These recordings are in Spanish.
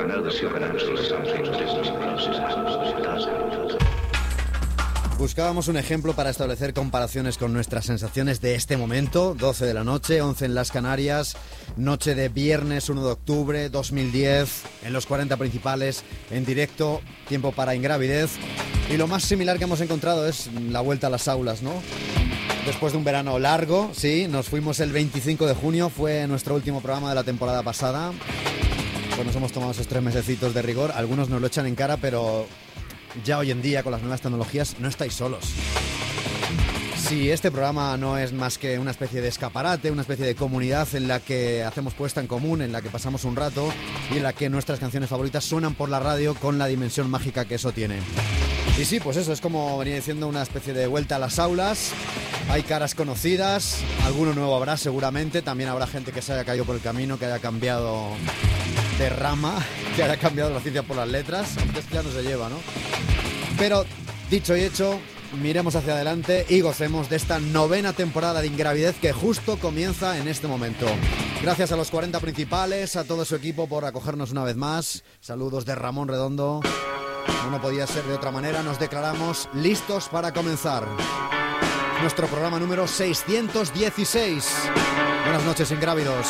Buscábamos un ejemplo para establecer comparaciones con nuestras sensaciones de este momento, 12 de la noche, 11 en las Canarias, noche de viernes 1 de octubre 2010, en los 40 principales, en directo, tiempo para Ingravidez. Y lo más similar que hemos encontrado es la vuelta a las aulas, ¿no? Después de un verano largo, sí, nos fuimos el 25 de junio, fue nuestro último programa de la temporada pasada. Pues nos hemos tomado esos 3 mesecitos de rigor, algunos nos lo echan en cara, pero ya hoy en día con las nuevas tecnologías no estáis solos. Sí, este programa no es más que una especie de escaparate, una especie de comunidad en la que hacemos puesta en común, en la que pasamos un rato y en la que nuestras canciones favoritas suenan por la radio con la dimensión mágica que eso tiene. Y sí, pues eso, es como venía diciendo, una especie de vuelta a las aulas. Hay caras conocidas, alguno nuevo habrá seguramente, también habrá gente que se haya caído por el camino, que haya cambiado de rama, que haya cambiado la ciencia por las letras, aunque esto ya no se lleva, ¿no? Pero, dicho y hecho, miremos hacia adelante y gocemos de esta 9ª temporada de Ingravidez que justo comienza en este momento. Gracias a los 40 principales, a todo su equipo por acogernos una vez más. Saludos de Ramón Redondo. No podía ser de otra manera, nos declaramos listos para comenzar nuestro programa número 616. Buenas noches, Ingrávidos.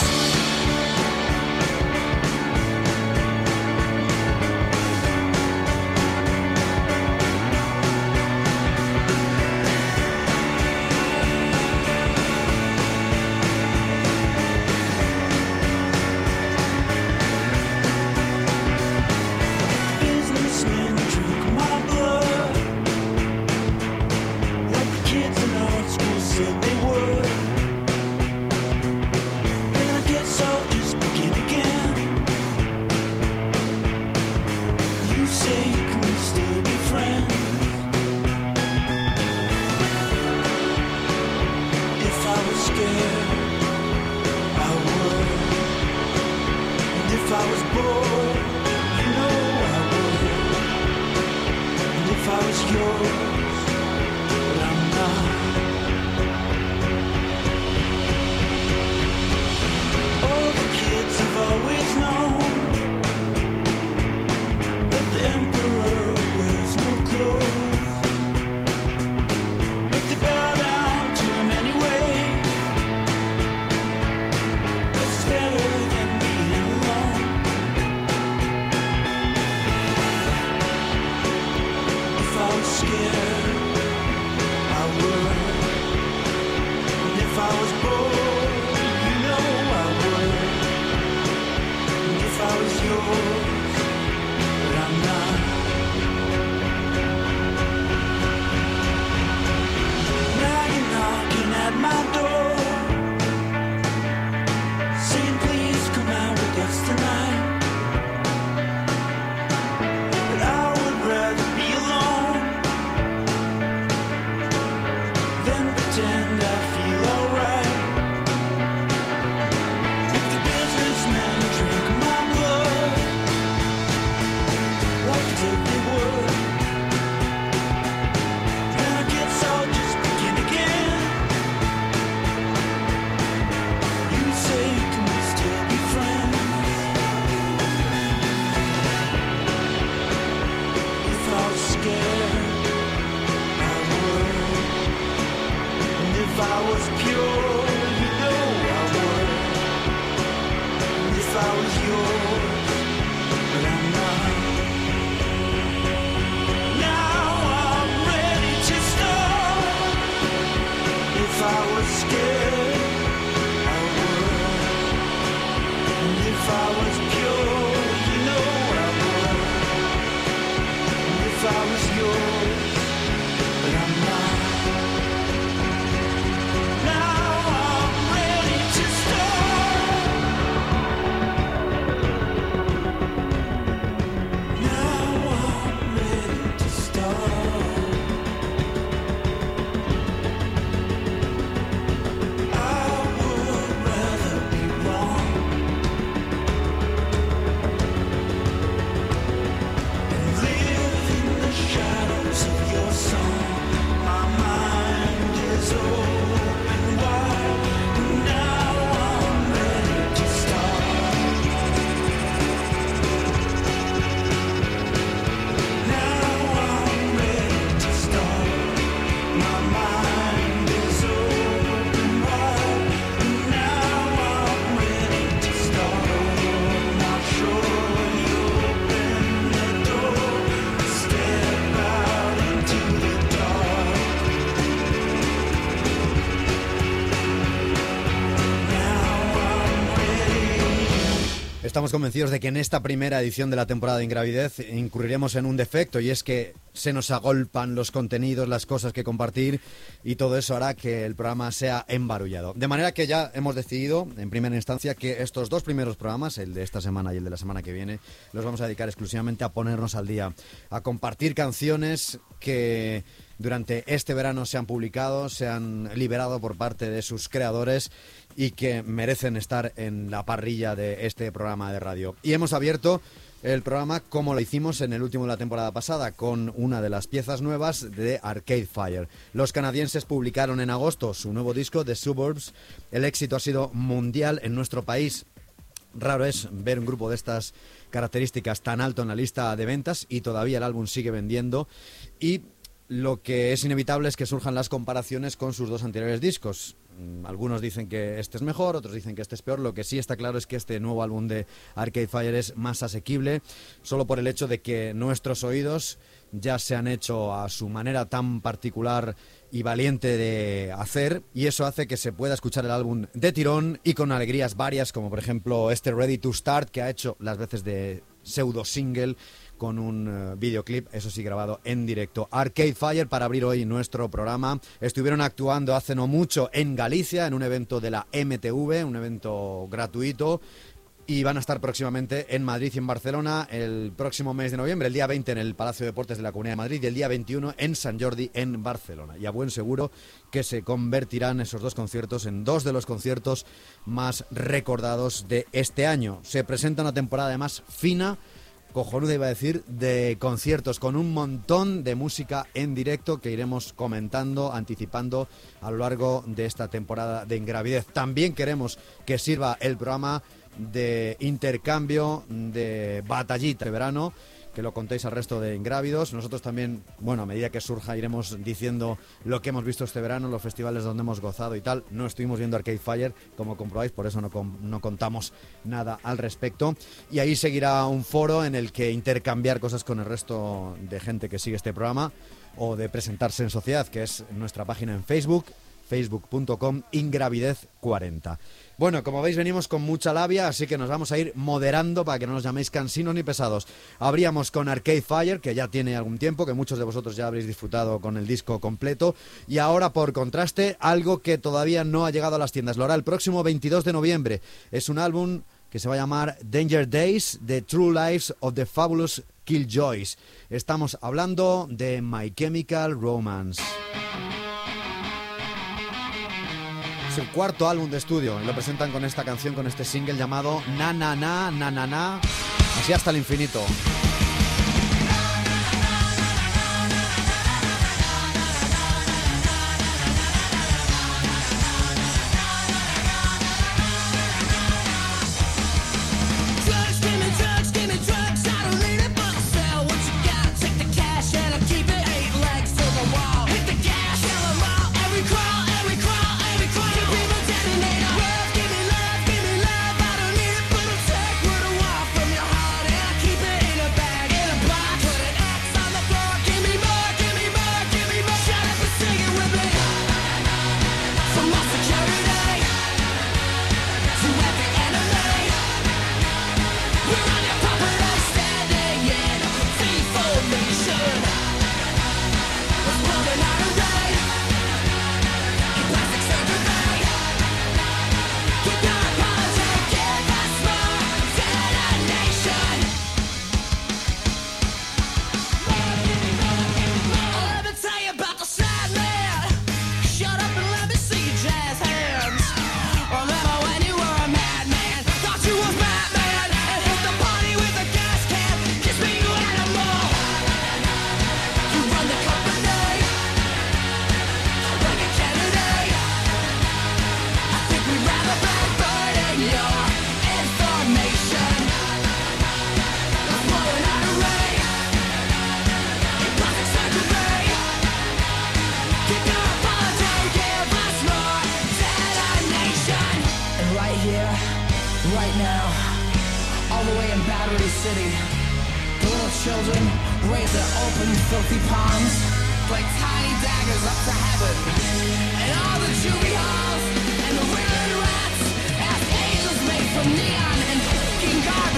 estamos convencidos de que en esta primera edición de la temporada de Ingravidez incurriremos en un defecto, y es que se nos agolpan los contenidos, las cosas que compartir, y todo eso hará que el programa sea embarullado. De manera que ya hemos decidido, en primera instancia, que estos dos primeros programas, el de esta semana y el de la semana que viene, los vamos a dedicar exclusivamente a ponernos al día, a compartir canciones que durante este verano se han publicado, se han liberado por parte de sus creadores y que merecen estar en la parrilla de este programa de radio. Y hemos abierto el programa como lo hicimos en el último de la temporada pasada, con una de las piezas nuevas de Arcade Fire. Los canadienses publicaron en agosto su nuevo disco, The Suburbs. El éxito ha sido mundial en nuestro país. Raro es ver un grupo de estas características tan alto en la lista de ventas, y todavía el álbum sigue vendiendo. Y lo que es inevitable es que surjan las comparaciones con sus dos anteriores discos. Algunos dicen que este es mejor, otros dicen que este es peor. Lo que sí está claro es que este nuevo álbum de Arcade Fire es más asequible, solo por el hecho de que nuestros oídos ya se han hecho a su manera tan particular y valiente de hacer, y eso hace que se pueda escuchar el álbum de tirón y con alegrías varias, como por ejemplo este Ready to Start, que ha hecho las veces de pseudo single con un videoclip, eso sí, grabado en directo. Arcade Fire, para abrir hoy nuestro programa, estuvieron actuando hace no mucho en Galicia, en un evento de la MTV, un evento gratuito, y van a estar próximamente en Madrid y en Barcelona el próximo mes de noviembre, el día 20 en el Palacio de Deportes de la Comunidad de Madrid y el día 21 en Sant Jordi en Barcelona. Y a buen seguro que se convertirán esos dos conciertos en dos de los conciertos más recordados de este año. Se presenta una temporada además fina, cojonuda iba a decir, de conciertos, con un montón de música en directo que iremos comentando, anticipando a lo largo de esta temporada de Ingravidez. También queremos que sirva el programa de intercambio, de batallita de verano, que lo contéis al resto de ingrávidos. Nosotros también, bueno, a medida que surja iremos diciendo lo que hemos visto este verano, los festivales donde hemos gozado y tal. No estuvimos viendo Arcade Fire, como comprobáis, por eso no contamos nada al respecto. Y ahí seguirá un foro en el que intercambiar cosas con el resto de gente que sigue este programa, o de presentarse en sociedad, que es nuestra página en Facebook, facebook.com Ingravidez40. Bueno, como veis, venimos con mucha labia, así que nos vamos a ir moderando para que no nos llaméis cansinos ni pesados. Abríamos con Arcade Fire, que ya tiene algún tiempo, que muchos de vosotros ya habréis disfrutado con el disco completo. Y ahora, por contraste, algo que todavía no ha llegado a las tiendas. Lo hará el próximo 22 de noviembre. Es un álbum que se va a llamar Danger Days, The True Lives of the Fabulous Killjoys. Estamos hablando de My Chemical Romance. Es el cuarto álbum de estudio y lo presentan con esta canción, con este single llamado Na Na Na Na Na Na, así hasta el infinito. Neon and fucking garbage.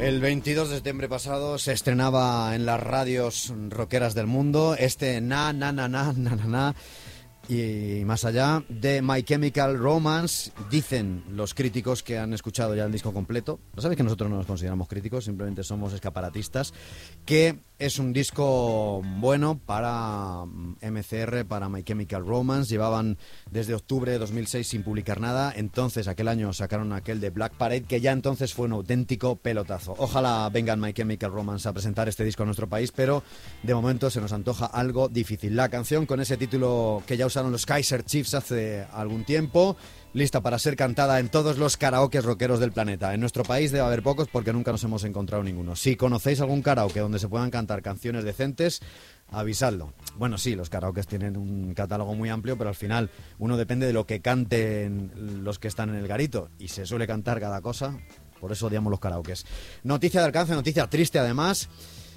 El 22 de septiembre pasado se estrenaba en las radios rockeras del mundo Na Na Na Na Na Na Na y más allá de My Chemical Romance. Dicen los críticos que han escuchado ya el disco completo, no sabéis que nosotros no nos consideramos críticos, simplemente somos escaparatistas, que es un disco bueno para MCR, para My Chemical Romance. Llevaban desde octubre de 2006 sin publicar nada. Entonces aquel año sacaron aquel de Black Parade, que ya entonces fue un auténtico pelotazo. Ojalá vengan My Chemical Romance a presentar este disco a nuestro país, pero de momento se nos antoja algo difícil. La canción con ese título que ya usaron los Kaiser Chiefs hace algún tiempo, lista para ser cantada en todos los karaokes rockeros del planeta. En nuestro país debe haber pocos porque nunca nos hemos encontrado ninguno. Si conocéis algún karaoke donde se puedan cantar canciones decentes, avisadlo. Bueno, sí, los karaokes tienen un catálogo muy amplio, pero al final uno depende de lo que canten los que están en el garito, y se suele cantar cada cosa, por eso odiamos los karaokes. Noticia de alcance, noticia triste además,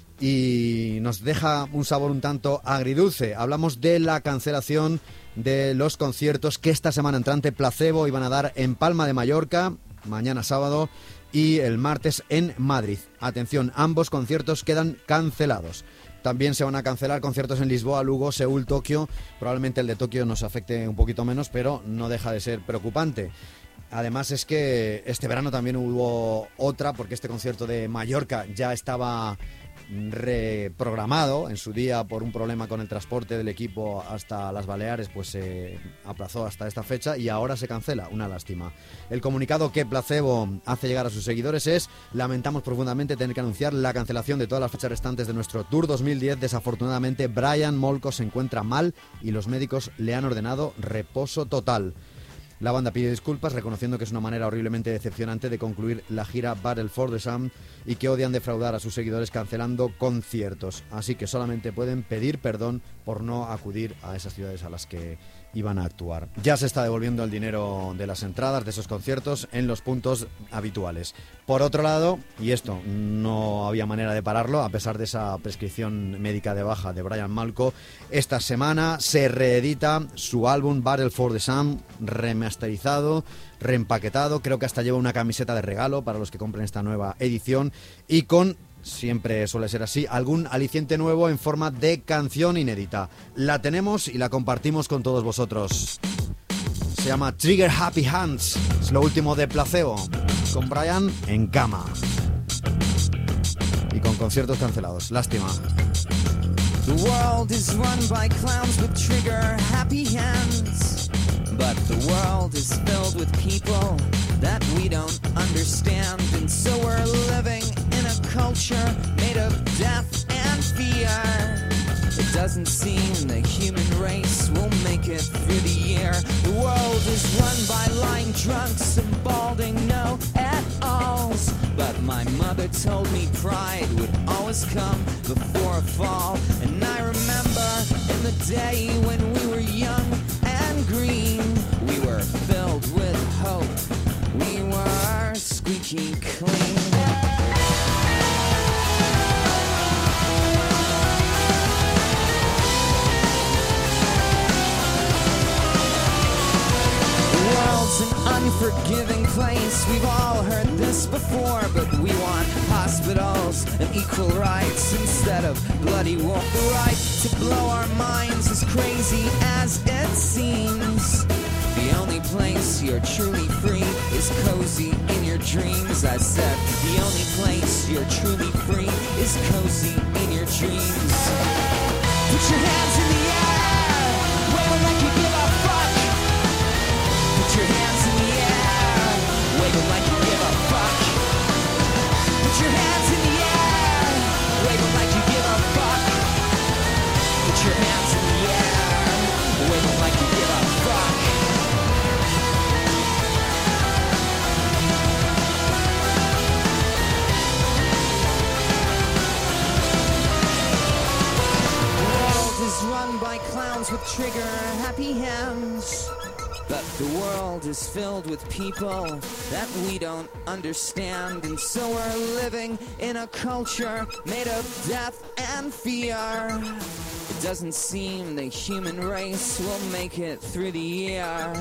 y nos deja un sabor un tanto agridulce. Hablamos de la cancelación de los conciertos que esta semana entrante Placebo iban a dar en Palma de Mallorca, mañana sábado, y el martes en Madrid. Atención, ambos conciertos quedan cancelados. También se van a cancelar conciertos en Lisboa, Lugo, Seúl, Tokio. Probablemente el de Tokio nos afecte un poquito menos, pero no deja de ser preocupante. Además es que este verano también hubo otra, porque este concierto de Mallorca ya estaba reprogramado en su día por un problema con el transporte del equipo hasta las Baleares, pues se aplazó hasta esta fecha y ahora se cancela, una lástima. El comunicado que Placebo hace llegar a sus seguidores es: lamentamos profundamente tener que anunciar la cancelación de todas las fechas restantes de nuestro Tour 2010. Desafortunadamente Brian Molko se encuentra mal y los médicos le han ordenado reposo total. La banda pide disculpas, reconociendo que es una manera horriblemente decepcionante de concluir la gira Battle for the Sun y que odian defraudar a sus seguidores cancelando conciertos. Así que solamente pueden pedir perdón por no acudir a esas ciudades a las que iban a actuar. Ya se está devolviendo el dinero de las entradas de esos conciertos en los puntos habituales. Por otro lado, y esto no había manera de pararlo, a pesar de esa prescripción médica de baja de Brian Molko, esta semana se reedita su álbum Battle for the Sun, remasterizado, reempaquetado. Creo que hasta lleva una camiseta de regalo para los que compren esta nueva edición, y con, siempre suele ser así, algún aliciente nuevo en forma de canción inédita. La tenemos y la compartimos con todos vosotros. Se llama Trigger Happy Hands, es lo último de Placebo, con Brian en cama y con conciertos cancelados. Lástima. The world is run by clowns with trigger happy hands, but the world is filled with people that we don't understand, and so we're living in a culture made of death and fear. It doesn't seem the human race will make it through the year. The world is run by lying drunks and balding know-it-alls, but my mother told me pride would always come before a fall. And I remember in the day when we were young and green, we were filled with hope, we were squeaky clean. An unforgiving place, we've all heard this before, but we want hospitals and equal rights instead of bloody war. The right to blow our minds, as crazy as it seems. The only place you're truly free is cozy in your dreams. I said, the only place you're truly free is cozy in your dreams. Put your hands in the air, wave like you give a fuck. Put your hands in the air, wave like you give a fuck. Put your hands in the air, wave like you give a fuck. Put your hands in the air, wave like you give a fuck. The world is run by clowns with trigger happy hands, but the world is filled with people that we don't understand, and so we're living in a culture made of death and fear. It doesn't seem the human race will make it through the year.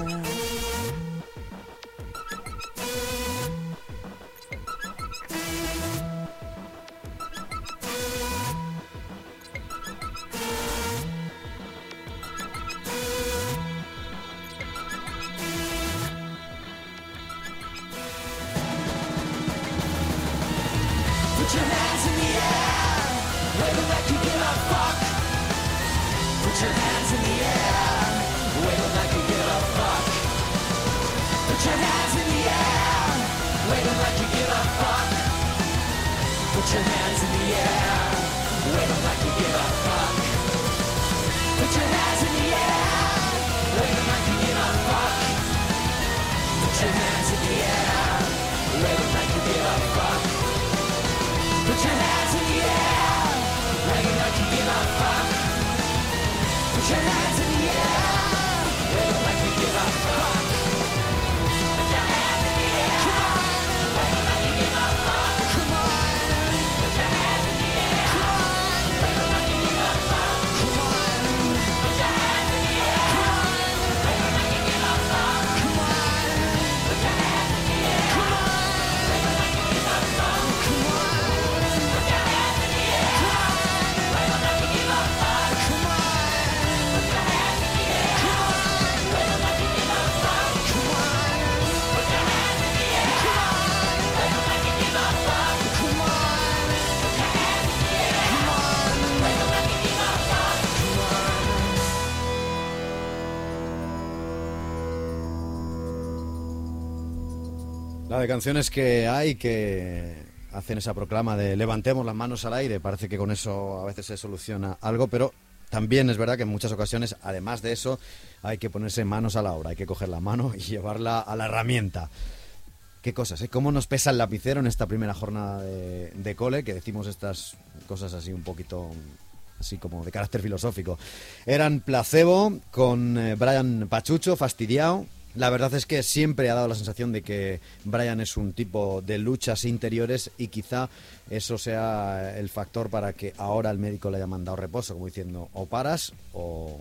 La de canciones que hay que hacen esa proclama de levantemos las manos al aire. Parece que con eso a veces se soluciona algo, pero también es verdad que en muchas ocasiones, además de eso, hay que ponerse manos a la obra. Hay que coger la mano y llevarla a la herramienta. Qué cosas, ¿eh? Cómo nos pesa el lapicero en esta primera jornada de cole, que decimos estas cosas así un poquito, así como de carácter filosófico. Eran Placebo con Brian Pachucho, Fastidiao. La verdad es que siempre ha dado la sensación de que Brian es un tipo de luchas interiores y quizá eso sea el factor para que ahora el médico le haya mandado reposo, como diciendo, o paras o...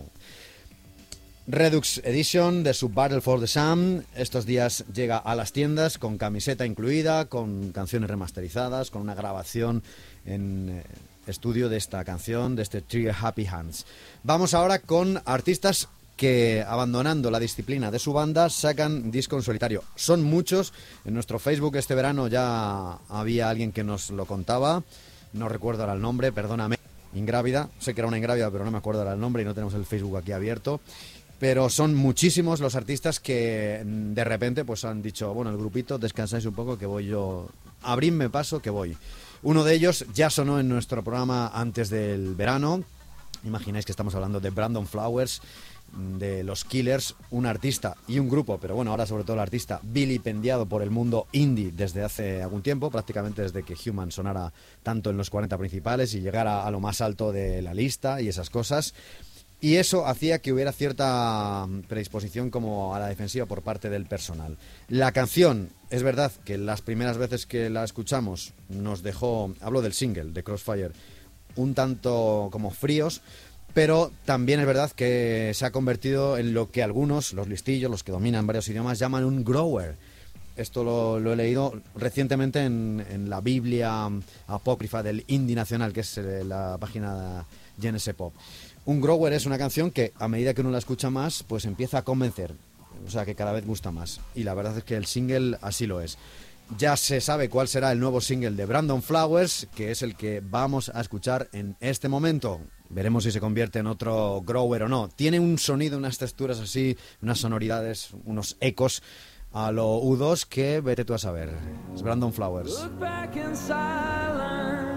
Redux Edition de su Battle for the Sun. Estos días llega a las tiendas con camiseta incluida, con canciones remasterizadas, con una grabación en estudio de esta canción, de este Trigger Happy Hands. Vamos ahora con artistas que, abandonando la disciplina de su banda, sacan disco en solitario. Son muchos. En nuestro Facebook este verano ya había alguien que nos lo contaba. No recuerdo ahora el nombre, perdóname. Ingrávida. Sé que era una ingrávida, pero no me acuerdo ahora el nombre y no tenemos el Facebook aquí abierto. Pero son muchísimos los artistas que de repente pues han dicho, bueno, el grupito, descansáis un poco que voy yo, abridme paso que voy. Uno de ellos ya sonó en nuestro programa antes del verano. Imagináis que estamos hablando de Brandon Flowers, de los Killers, un artista y un grupo, pero bueno, ahora sobre todo el artista, vilipendiado por el mundo indie desde hace algún tiempo, prácticamente desde que Human sonara tanto en los 40 principales y llegara a lo más alto de la lista y esas cosas. Y eso hacía que hubiera cierta predisposición como a la defensiva por parte del personal. La canción, es verdad que las primeras veces que la escuchamos nos dejó, hablo del single de Crossfire, un tanto como fríos, pero también es verdad que se ha convertido en lo que algunos, los listillos, los que dominan varios idiomas, llaman un grower. Esto lo he leído recientemente en la Biblia apócrifa del indie nacional, que es la página Genesis Pop. Un grower es una canción que a medida que uno la escucha más, pues empieza a convencer, o sea que cada vez gusta más. Y la verdad es que el single así lo es. Ya se sabe cuál será el nuevo single de Brandon Flowers, que es el que vamos a escuchar en este momento. Veremos si se convierte en otro grower o no. Tiene un sonido, unas texturas así, unas sonoridades, unos ecos a lo U2 que vete tú a saber. Es Brandon Flowers. Look back in silence,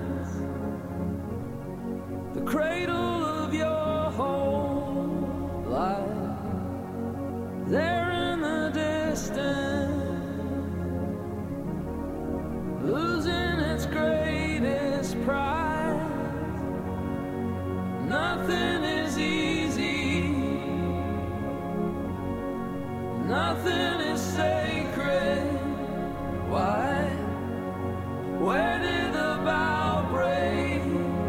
the cradle of your whole life, there in the distance, losing its greatest prize. Nothing is easy, nothing is sacred. Why? Where did the bow break?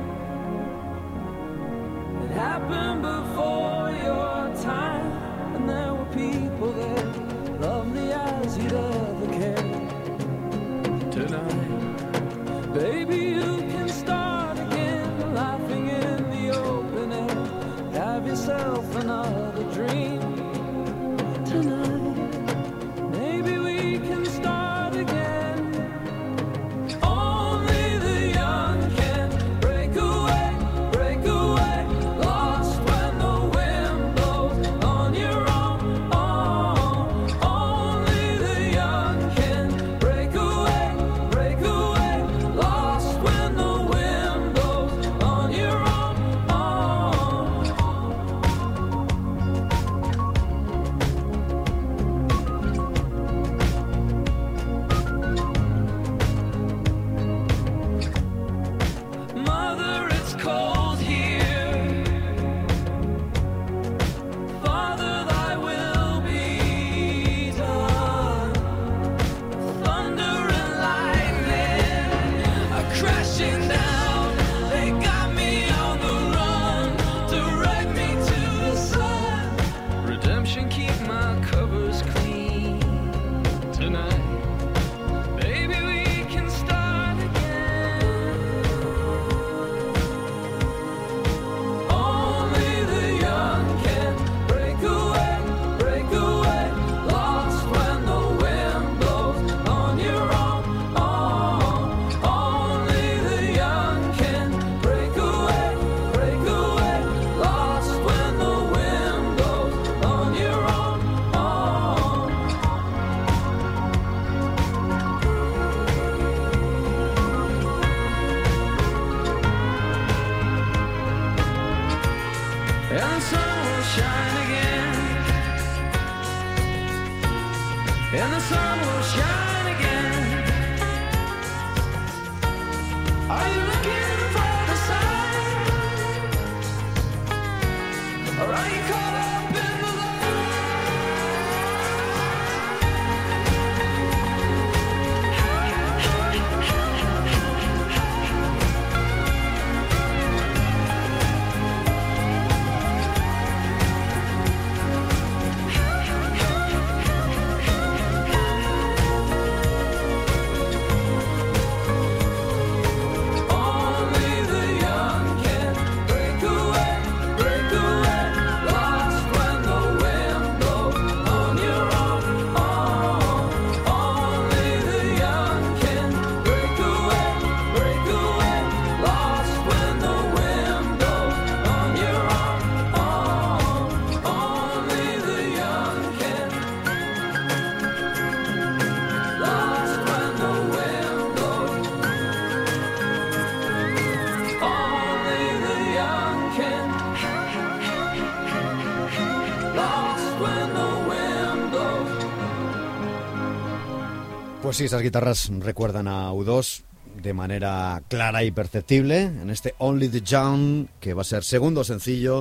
It happened before your time, and there were people there, lovely as you'd ever care. Tonight, baby, you can start again, laughing in the open air. Have yourself another dream. Tonight, maybe we can start again. Only the young can break away, lost when the wind blows on your own. Only the young can break away, lost when the wind blows on your own. and the sun will shine again, and the sun will shine again. Are you looking for the sign, or are you caught up in the Pues sí, esas guitarras recuerdan a U2 de manera clara y perceptible en este Only the Young, que va a ser segundo sencillo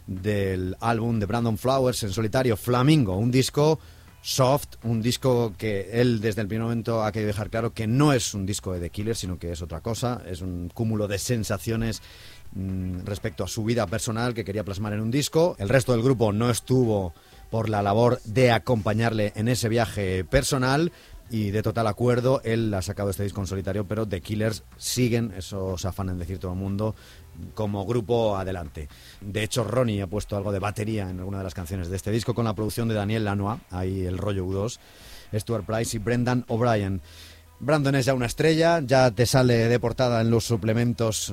del álbum de Brandon Flowers en solitario, Flamingo, un disco soft, un disco que él desde el primer momento ha querido dejar claro que no es un disco de The Killers, sino que es otra cosa, es un cúmulo de sensaciones respecto a su vida personal que quería plasmar en un disco. El resto del grupo no estuvo por la labor de acompañarle en ese viaje personal, y de total acuerdo, él ha sacado este disco en solitario, pero The Killers siguen, eso se afanan decir todo el mundo, como grupo adelante. De hecho, Ronnie ha puesto algo de batería en alguna de las canciones de este disco con la producción de Daniel Lanois, ahí el rollo U2, Stuart Price y Brendan O'Brien. Brandon es ya una estrella, ya te sale de portada en los suplementos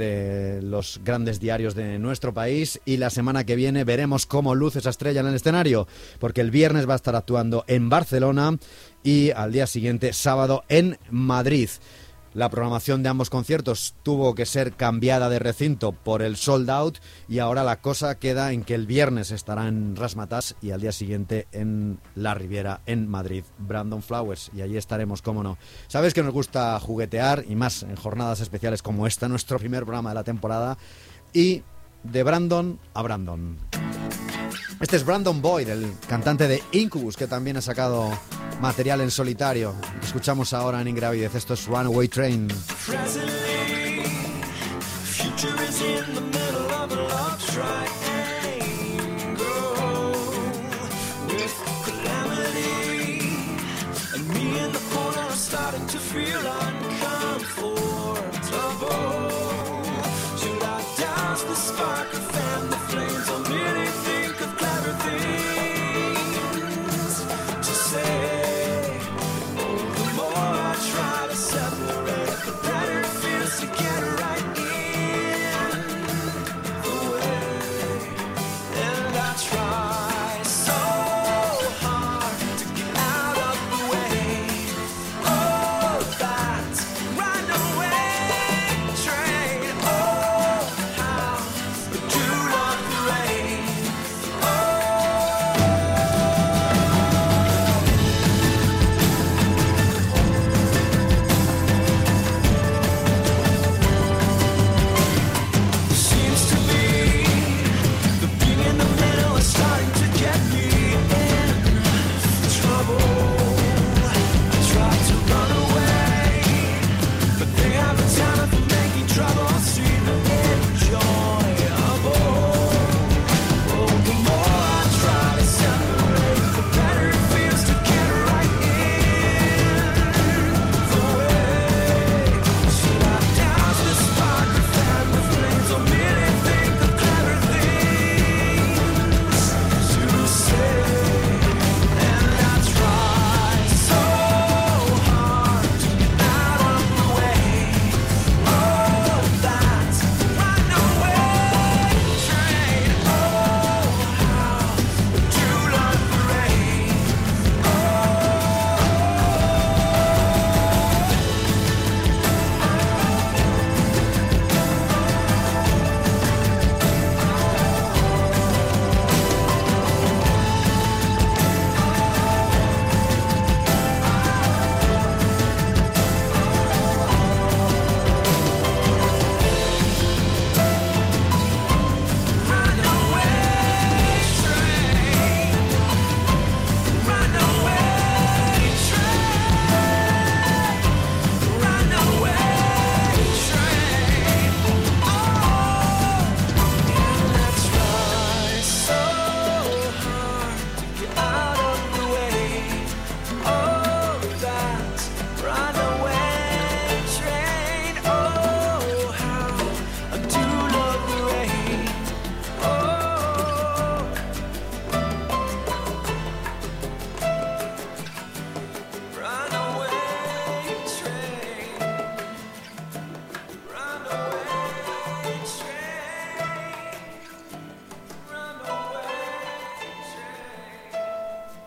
de los grandes diarios de nuestro país, y la semana que viene veremos cómo luce esa estrella en el escenario, porque el viernes va a estar actuando en Barcelona y al día siguiente, sábado, en Madrid. La programación de ambos conciertos tuvo que ser cambiada de recinto por el sold out, y ahora la cosa queda en que el viernes estará en Razzmatazz y al día siguiente en La Riviera, en Madrid, Brandon Flowers, y allí estaremos, cómo no. Sabes que nos gusta juguetear, y más en jornadas especiales como esta, nuestro primer programa de la temporada, y de Brandon a Brandon. Este es Brandon Boyd, el cantante de Incubus, que también ha sacado material en solitario. Escuchamos ahora en Ingravidez. Esto es Runaway Train.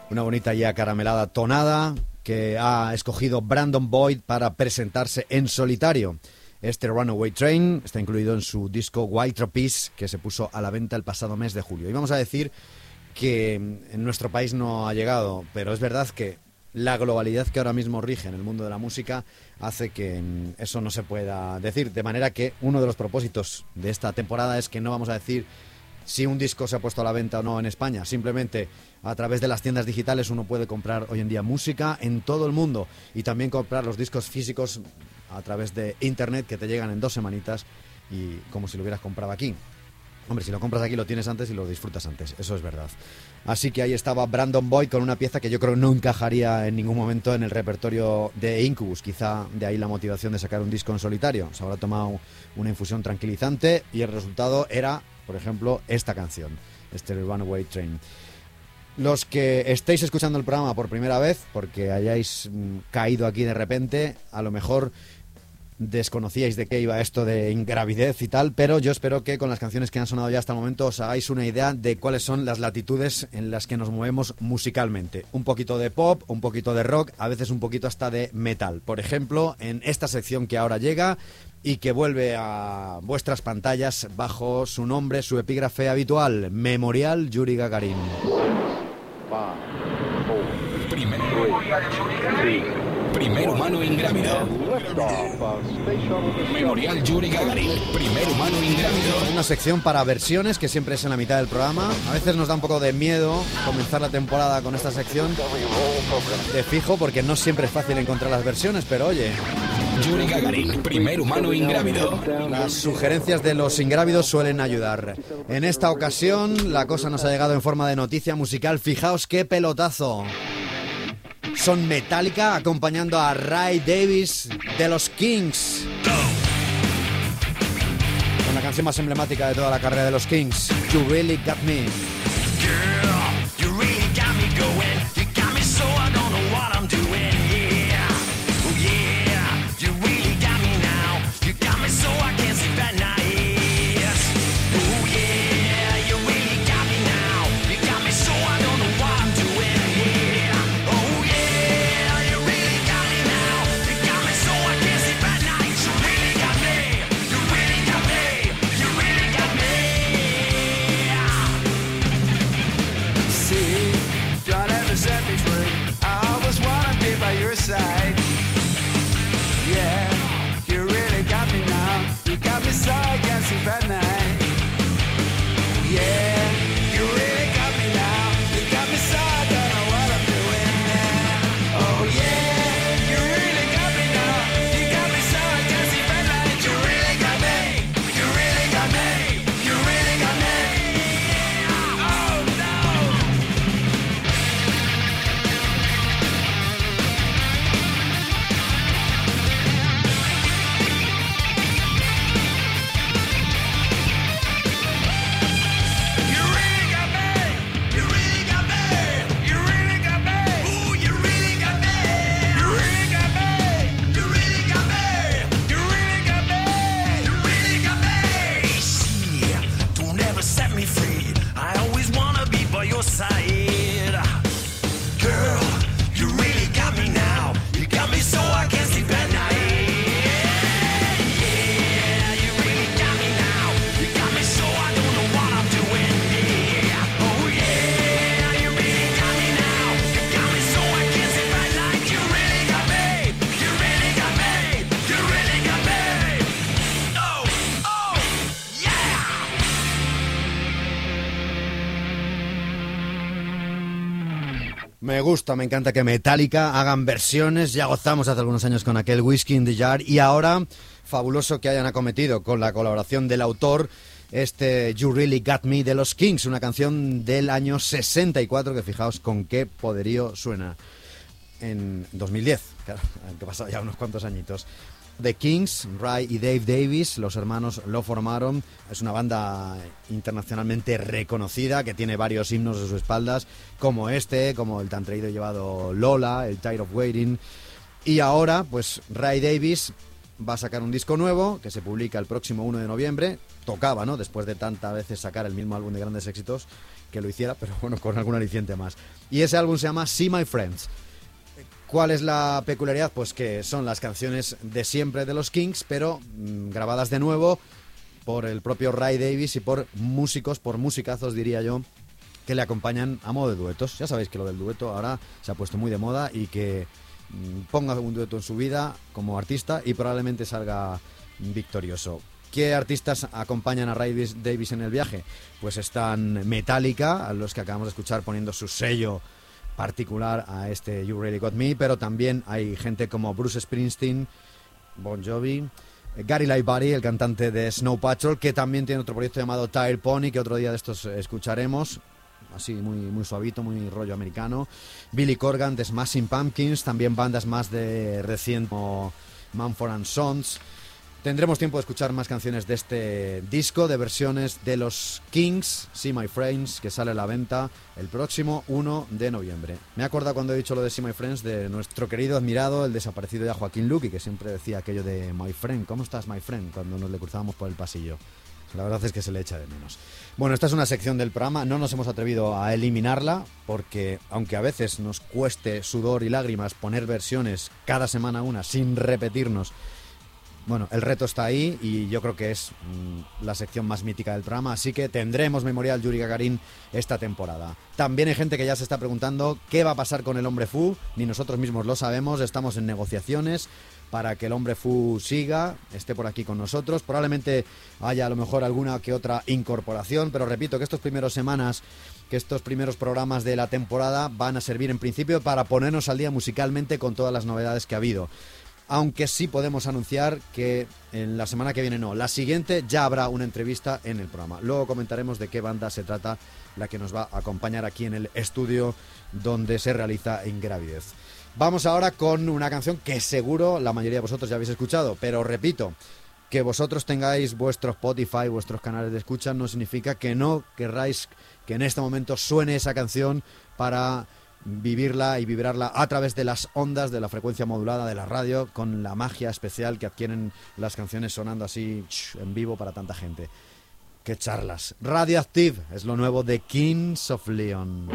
Una bonita y acaramelada tonada que ha escogido Brandon Boyd para presentarse en solitario. Este Runaway Train está incluido en su disco Wild Tropiece, que se puso a la venta el pasado mes de julio. Y vamos a decir que en nuestro país no ha llegado, pero es verdad que la globalidad que ahora mismo rige en el mundo de la música hace que eso no se pueda decir. De manera que uno de los propósitos de esta temporada es que no vamos a decir si un disco se ha puesto a la venta o no en España. Simplemente a través de las tiendas digitales uno puede comprar hoy en día música en todo el mundo y también comprar los discos físicos a través de internet, que te llegan en 2 semanitas y como si lo hubieras comprado aquí. Hombre, si lo compras aquí lo tienes antes y lo disfrutas antes, eso es verdad. Así que ahí estaba Brandon Boyd con una pieza que yo creo no encajaría en ningún momento en el repertorio de Incubus. Quizá de ahí la motivación de sacar un disco en solitario. Se habrá tomado una infusión tranquilizante y el resultado era, por ejemplo, esta canción, este Runaway Train. Los que estéis escuchando el programa por primera vez, porque hayáis caído aquí de repente, a lo mejor desconocíais de qué iba esto de ingravidez y tal, pero yo espero que con las canciones que han sonado ya hasta el momento os hagáis una idea de cuáles son las latitudes en las que nos movemos musicalmente. Un poquito de pop, un poquito de rock, a veces un poquito hasta de metal. Por ejemplo, en esta sección que ahora llega y que vuelve a vuestras pantallas bajo su nombre, su epígrafe habitual, Memorial Yuri Gagarin. Primer humano ingrávido. Memorial Yuri Gagarin, primer humano ingrávido. Una sección para versiones que siempre es en la mitad del programa. A veces nos da un poco de miedo comenzar la temporada con esta sección de fijo, porque no siempre es fácil encontrar las versiones, pero oye, Yuri Gagarin, primer humano ingrávido. las sugerencias de los ingrávidos suelen ayudar. En esta ocasión la cosa nos ha llegado en forma de noticia musical. Fijaos qué pelotazo. Son Metallica acompañando a Ray Davies de los Kings. Con la canción más emblemática de toda la carrera de los Kings, You Really Got Me. Me gusta, me encanta que Metallica hagan versiones. Ya gozamos hace algunos años con aquel Whiskey in the Jar y ahora fabuloso que hayan acometido con la colaboración del autor este You Really Got Me de los Kings, una canción del año 64 que fijaos con qué poderío suena en 2010, claro, que ha pasado ya unos cuantos añitos. The Kings, Ray y Dave Davies, los hermanos lo formaron. Es una banda internacionalmente reconocida que tiene varios himnos a sus espaldas, como este, como el tan traído y llevado Lola, el Tired of Waiting. Y ahora, pues Ray Davies va a sacar un disco nuevo que se publica el próximo 1 de noviembre. Tocaba, ¿no? Después de tantas veces sacar el mismo álbum de grandes éxitos, que lo hiciera, pero bueno, con algún aliciente más. Y ese álbum se llama See My Friends. ¿Cuál es la peculiaridad? Pues que son las canciones de siempre de los Kings, pero grabadas de nuevo por el propio Ray Davies y por músicos, por musicazos diría yo, que le acompañan a modo de duetos. Ya sabéis que lo del dueto ahora se ha puesto muy de moda y que ponga un dueto en su vida como artista y probablemente salga victorioso. ¿Qué artistas acompañan a Ray Davies en el viaje? Pues están Metallica, a los que acabamos de escuchar poniendo su sello particular a este You Really Got Me, pero también hay gente como Bruce Springsteen, Bon Jovi, Gary Lightbody, el cantante de Snow Patrol, que también tiene otro proyecto llamado Tire Pony, que otro día de estos escucharemos, así muy suavito, muy rollo americano. Billy Corgan de Smashing Pumpkins, también bandas más de reciente como Mumford & Sons. Tendremos tiempo de escuchar más canciones de este disco, de versiones de los Kings, See My Friends, que sale a la venta el próximo 1 de noviembre. Me he acordado cuando he dicho lo de See My Friends de nuestro querido admirado, el desaparecido ya Joaquín Luqui, que siempre decía aquello de My Friend, ¿cómo estás, my friend?, cuando nos le cruzábamos por el pasillo. La verdad es que se le echa de menos. Bueno, esta es una sección del programa, no nos hemos atrevido a eliminarla, porque aunque a veces nos cueste sudor y lágrimas poner versiones cada semana una sin repetirnos, bueno, el reto está ahí y yo creo que es la sección más mítica del programa, así que tendremos Memorial Yuri Gagarin esta temporada. También hay gente que ya se está preguntando qué va a pasar con el Hombre Fu, ni nosotros mismos lo sabemos, estamos en negociaciones para que el Hombre Fu siga, esté por aquí con nosotros. Probablemente haya a lo mejor alguna que otra incorporación, pero repito que estos primeros programas de la temporada van a servir en principio para ponernos al día musicalmente con todas las novedades que ha habido. Aunque sí podemos anunciar que en la semana que viene, no, la siguiente ya habrá una entrevista en el programa. Luego comentaremos de qué banda se trata la que nos va a acompañar aquí en el estudio donde se realiza Ingravidez. Vamos ahora con una canción que seguro la mayoría de vosotros ya habéis escuchado, pero repito, que vosotros tengáis vuestro Spotify, vuestros canales de escucha, no significa que no querráis que en este momento suene esa canción para vivirla y vibrarla a través de las ondas de la frecuencia modulada de la radio, con la magia especial que adquieren las canciones sonando así en vivo para tanta gente. ¡Qué charlas! Radioactive es lo nuevo de Kings of Leon.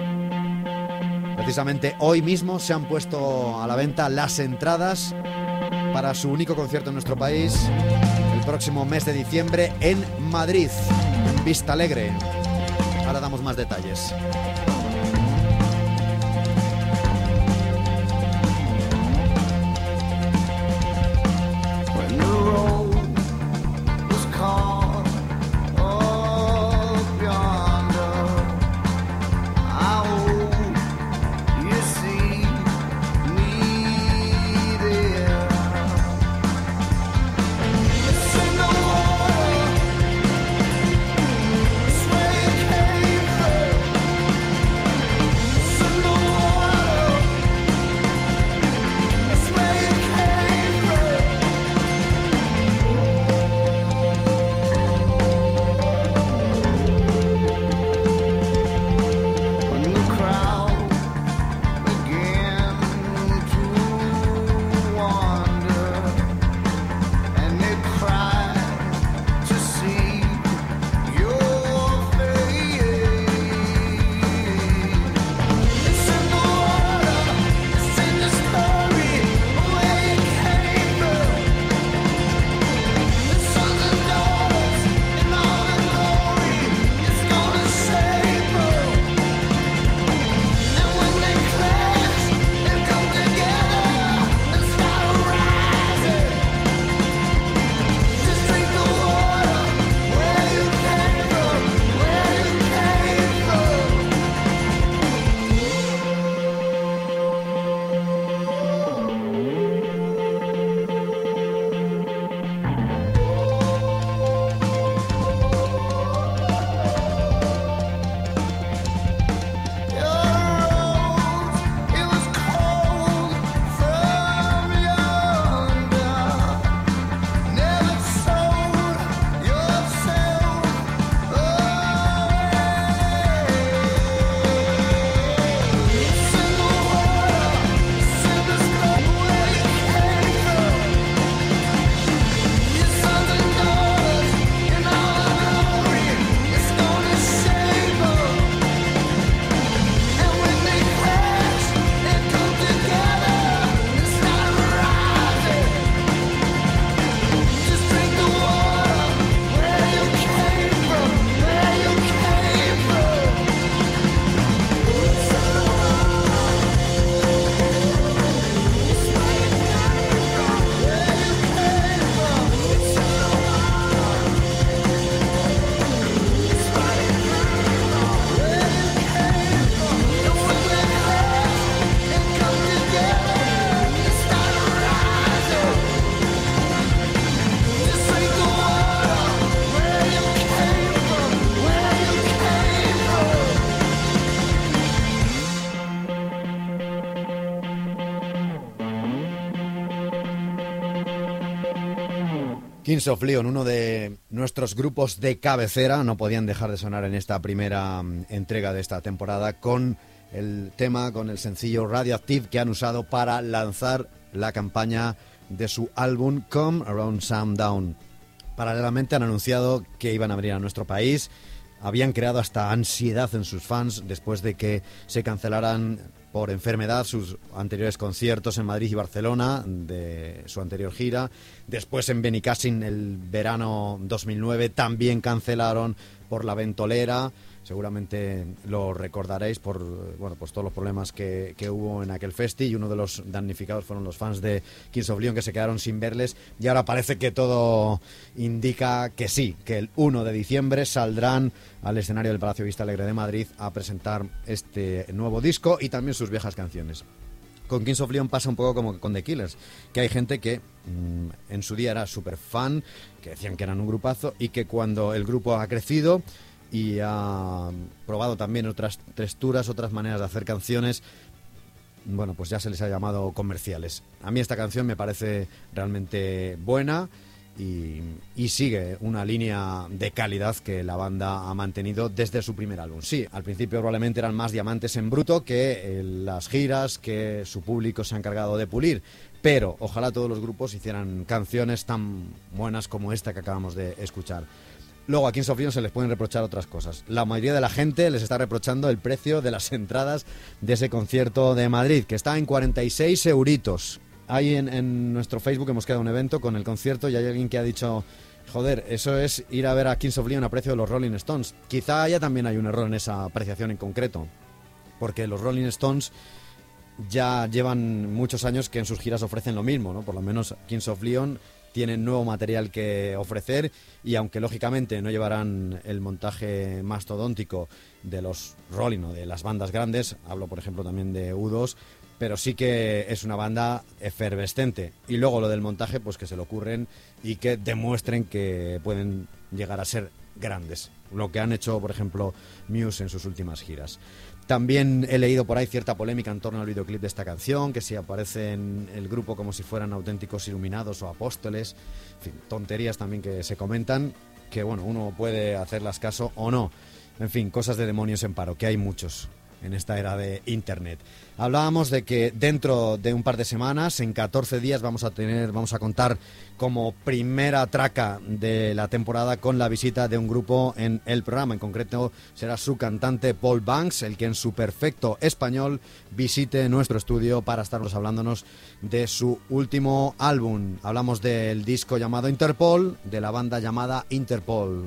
Precisamente hoy mismo se han puesto a la venta las entradas para su único concierto en nuestro país el próximo mes de diciembre en Madrid, en Vista Alegre. Ahora damos más detalles. Kings of Leon, uno de nuestros grupos de cabecera, no podían dejar de sonar en esta primera entrega de esta temporada con el tema, con el sencillo Radioactive que han usado para lanzar la campaña de su álbum Come Around Sundown. Paralelamente han anunciado que iban a venir a nuestro país. Habían creado hasta ansiedad en sus fans después de que se cancelaran por enfermedad sus anteriores conciertos en Madrid y Barcelona de su anterior gira. Después en Benicàssim el verano 2009 también cancelaron por la ventolera. Seguramente lo recordaréis por pues todos los problemas que hubo en aquel festi, y uno de los damnificados fueron los fans de Kings of Leon, que se quedaron sin verles, y ahora parece que todo indica que sí, que el 1 de diciembre saldrán al escenario del Palacio Vista Alegre de Madrid a presentar este nuevo disco y también sus viejas canciones. Con Kings of Leon pasa un poco como con The Killers, que hay gente que en su día era súper fan, que decían que eran un grupazo, y que cuando el grupo ha crecido y ha probado también otras texturas, otras maneras de hacer canciones, bueno, pues ya se les ha llamado comerciales. A mí esta canción me parece realmente buena y sigue una línea de calidad que la banda ha mantenido desde su primer álbum. Sí, al principio probablemente eran más diamantes en bruto que las giras que su público se ha encargado de pulir, pero ojalá todos los grupos hicieran canciones tan buenas como esta que acabamos de escuchar. Luego a Kings of Leon se les pueden reprochar otras cosas. La mayoría de la gente les está reprochando el precio de las entradas de ese concierto de Madrid, que está en 46 euritos. Ahí en nuestro Facebook hemos creado un evento con el concierto y hay alguien que ha dicho: joder, eso es ir a ver a Kings of Leon a precio de los Rolling Stones. Quizá haya también hay un error en esa apreciación en concreto, porque los Rolling Stones ya llevan muchos años que en sus giras ofrecen lo mismo, ¿no? Por lo menos Kings of Leon tienen nuevo material que ofrecer, y aunque lógicamente no llevarán el montaje mastodóntico de los Rolling o de las bandas grandes, hablo por ejemplo también de U2, pero sí que es una banda efervescente. Y luego lo del montaje, pues que se lo ocurren y que demuestren que pueden llegar a ser grandes, lo que han hecho por ejemplo Muse en sus últimas giras. También he leído por ahí cierta polémica en torno al videoclip de esta canción, que si aparece en el grupo como si fueran auténticos iluminados o apóstoles, en fin, tonterías también que se comentan, que bueno, uno puede hacerlas caso o no. En fin, cosas de demonios en paro, que hay muchos en esta era de Internet. Hablábamos de que dentro de un par de semanas, en 14 días, vamos a contar como primera traca de la temporada con la visita de un grupo en el programa. En concreto será su cantante Paul Banks, el que en su perfecto español visite nuestro estudio para estarnos hablándonos de su último álbum. Hablamos del disco llamado Interpol, de la banda llamada Interpol.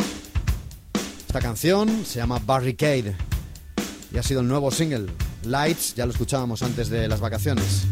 Esta canción se llama Barricade y ha sido el nuevo single. Lights, ya lo escuchábamos antes de las vacaciones.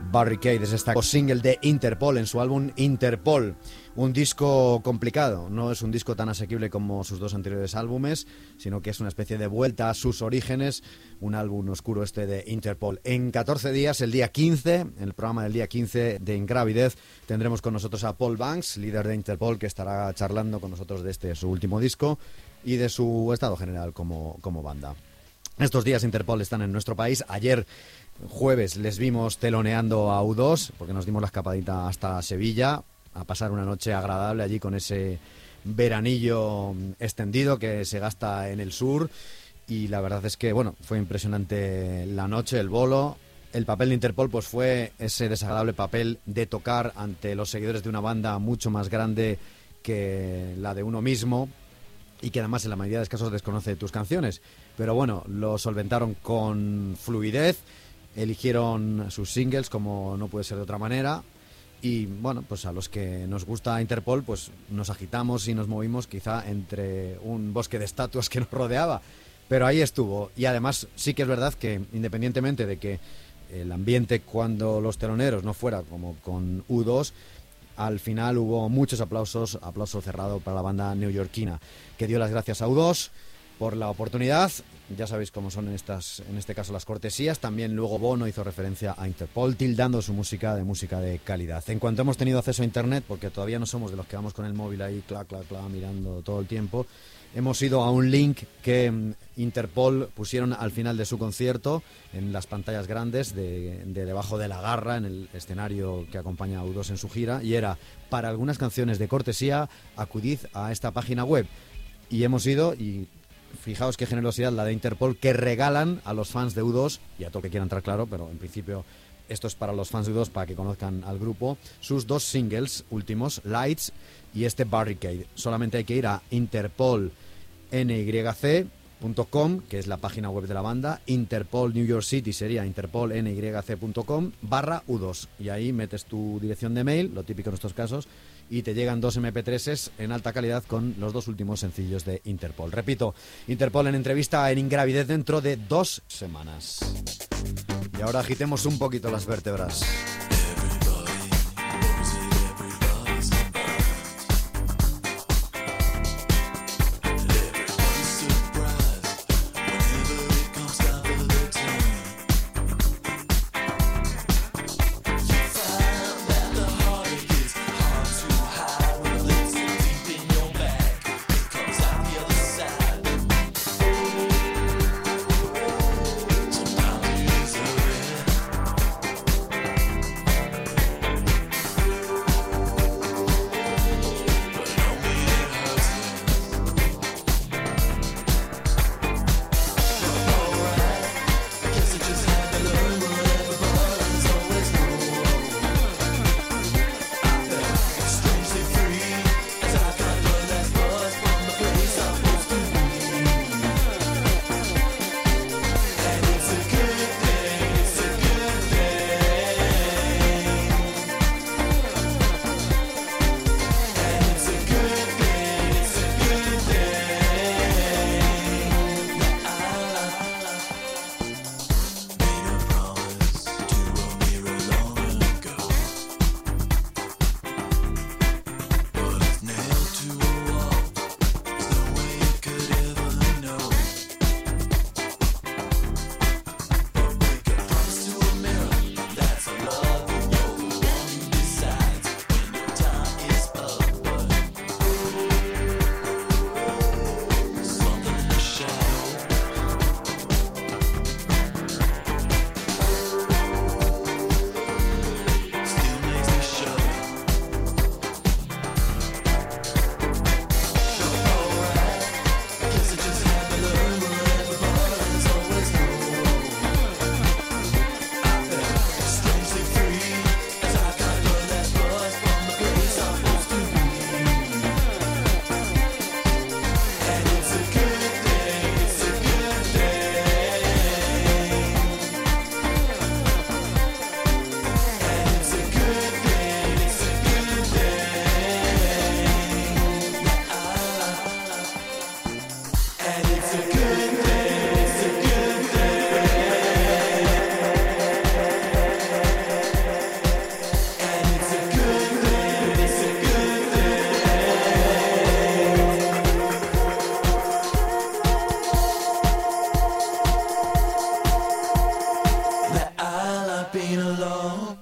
Barricade es esta single de Interpol en su álbum Interpol. Un disco complicado, no es un disco tan asequible como sus dos anteriores álbumes, sino que es una especie de vuelta a sus orígenes, un álbum oscuro este de Interpol. En 14 días, el día 15, en el programa del día 15 de Ingravidez, tendremos con nosotros a Paul Banks, líder de Interpol, que estará charlando con nosotros de su último disco y de su estado general como banda. Estos días Interpol están en nuestro país. Ayer, jueves, les vimos teloneando a U2, porque nos dimos la escapadita hasta Sevilla, a pasar una noche agradable allí con ese veranillo extendido que se gasta en el sur. Y la verdad es que, bueno, fue impresionante la noche, el bolo. El papel de Interpol pues fue ese desagradable papel de tocar ante los seguidores de una banda mucho más grande que la de uno mismo y que además en la mayoría de los casos desconoce tus canciones. Pero bueno, lo solventaron con fluidez, eligieron sus singles como no puede ser de otra manera. Y bueno, pues a los que nos gusta Interpol, pues nos agitamos y nos movimos quizá entre un bosque de estatuas que nos rodeaba. Pero ahí estuvo. Y además sí que es verdad que independientemente de que el ambiente cuando los teloneros no fuera como con U2, al final hubo muchos aplauso cerrado para la banda neoyorquina, que dio las gracias a U2 por la oportunidad. Ya sabéis cómo son en este caso las cortesías. También luego Bono hizo referencia a Interpol, tildando su música de calidad. En cuanto hemos tenido acceso a internet, porque todavía no somos de los que vamos con el móvil ahí, mirando todo el tiempo, hemos ido a un link que Interpol pusieron al final de su concierto en las pantallas grandes de debajo de la garra, en el escenario que acompaña a U2 en su gira, y era: para algunas canciones de cortesía, acudid a esta página web. Y hemos ido y fijaos qué generosidad la de Interpol, que regalan a los fans de U2, y a todo que quiera entrar claro, pero en principio esto es para los fans de U2, para que conozcan al grupo, sus dos singles últimos, Lights y este Barricade. Solamente hay que ir a interpolnyc.com, que es la página web de la banda. Interpol New York City sería interpolnyc.com/U2, y ahí metes tu dirección de mail, lo típico en estos casos, y te llegan 2 MP3s en alta calidad con los 2 últimos sencillos de Interpol. Repito, Interpol en entrevista en Ingravidez dentro de 2 semanas. Y ahora agitemos un poquito las vértebras.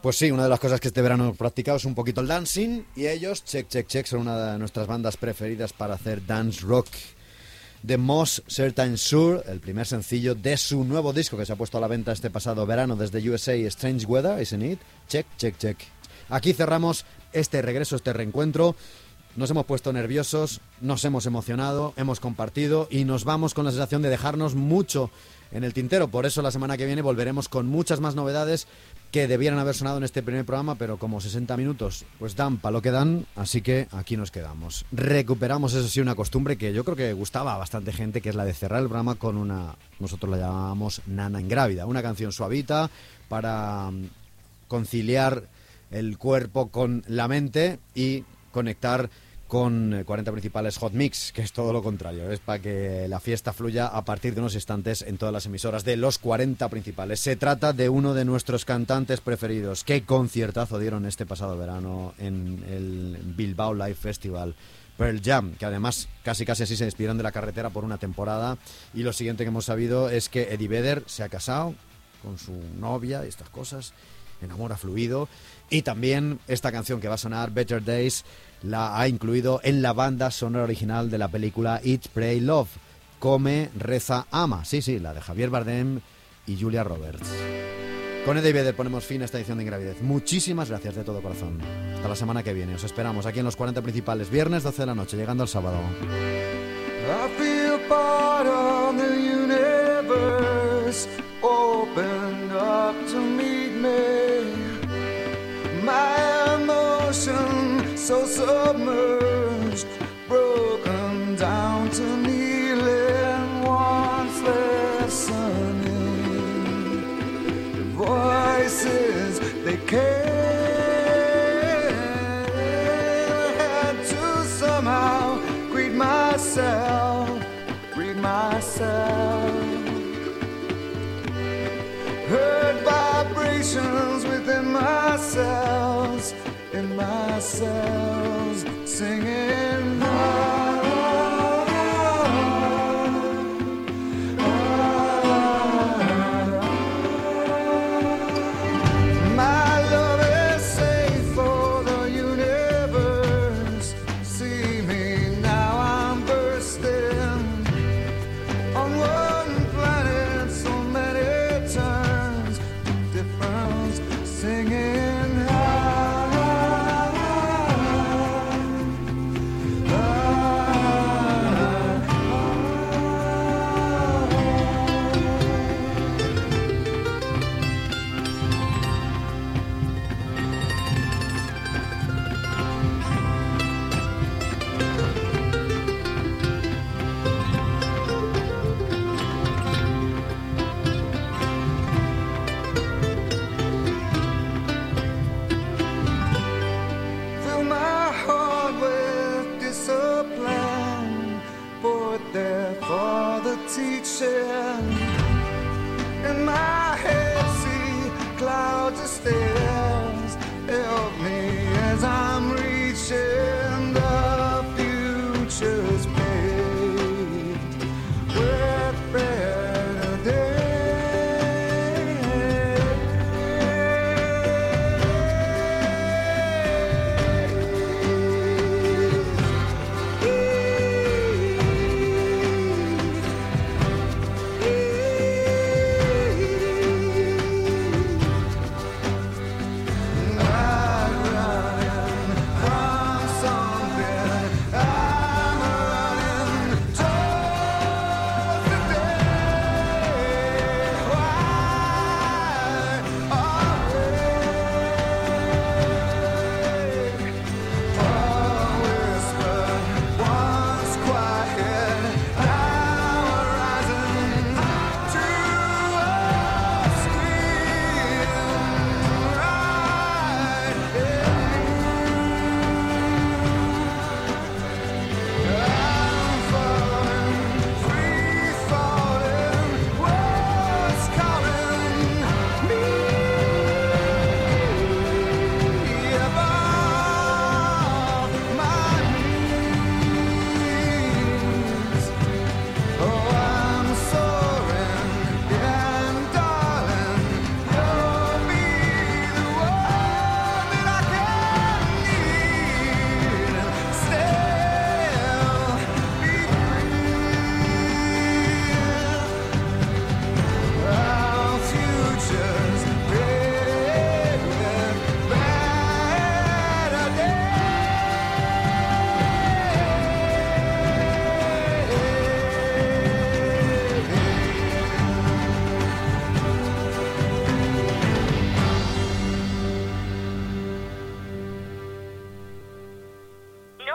Pues sí, una de las cosas que este verano hemos practicado es un poquito el dancing, y ellos, Check Check Check, son una de nuestras bandas preferidas para hacer dance rock. The Most Certain Sure, el primer sencillo de su nuevo disco que se ha puesto a la venta este pasado verano desde USA, Strange Weather, Isn't It? Check Check Check. Aquí cerramos este regreso, este reencuentro. Nos hemos puesto nerviosos, nos hemos emocionado, hemos compartido y nos vamos con la sensación de dejarnos mucho en el tintero. Por eso la semana que viene volveremos con muchas más novedades que debieran haber sonado en este primer programa, pero como 60 minutos pues dan para lo que dan, así que aquí nos quedamos. Recuperamos, eso sí, una costumbre que yo creo que gustaba a bastante gente, que es la de cerrar el programa con una, nosotros la llamamos Nana Ingrávida, una canción suavita para conciliar el cuerpo con la mente y conectar con 40 principales Hot Mix, que es todo lo contrario, es para que la fiesta fluya a partir de unos instantes en todas las emisoras de los 40 principales. Se trata de uno de nuestros cantantes preferidos. Qué conciertazo dieron este pasado verano en el Bilbao Live Festival, Pearl Jam, que además casi así se despidieron de la carretera por una temporada. Y lo siguiente que hemos sabido es que Eddie Vedder se ha casado con su novia y estas cosas, en amor ha fluido. Y también esta canción que va a sonar, Better Days, la ha incluido en la banda sonora original de la película Eat, Pray, Love. Come, reza, ama. Sí, la de Javier Bardem y Julia Roberts. Con Eddie Vedder ponemos fin a esta edición de Ingravidez. Muchísimas gracias de todo corazón. Hasta la semana que viene. Os esperamos aquí en los 40 principales, viernes 12 de la noche, llegando al sábado. I feel part of the universe opened up to meet me. My emotion so submerged, broken down to kneeling, once listening. Voices they came, had to somehow greet myself. Heard vibrations within my cells, in my cells, singing. My love is safe for the universe. See me now, I'm bursting on one planet, so many turns, difference, singing. In my head, see clouds of stairs. Help me as I'm reaching the future's paved with better days. From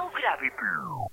Gravity.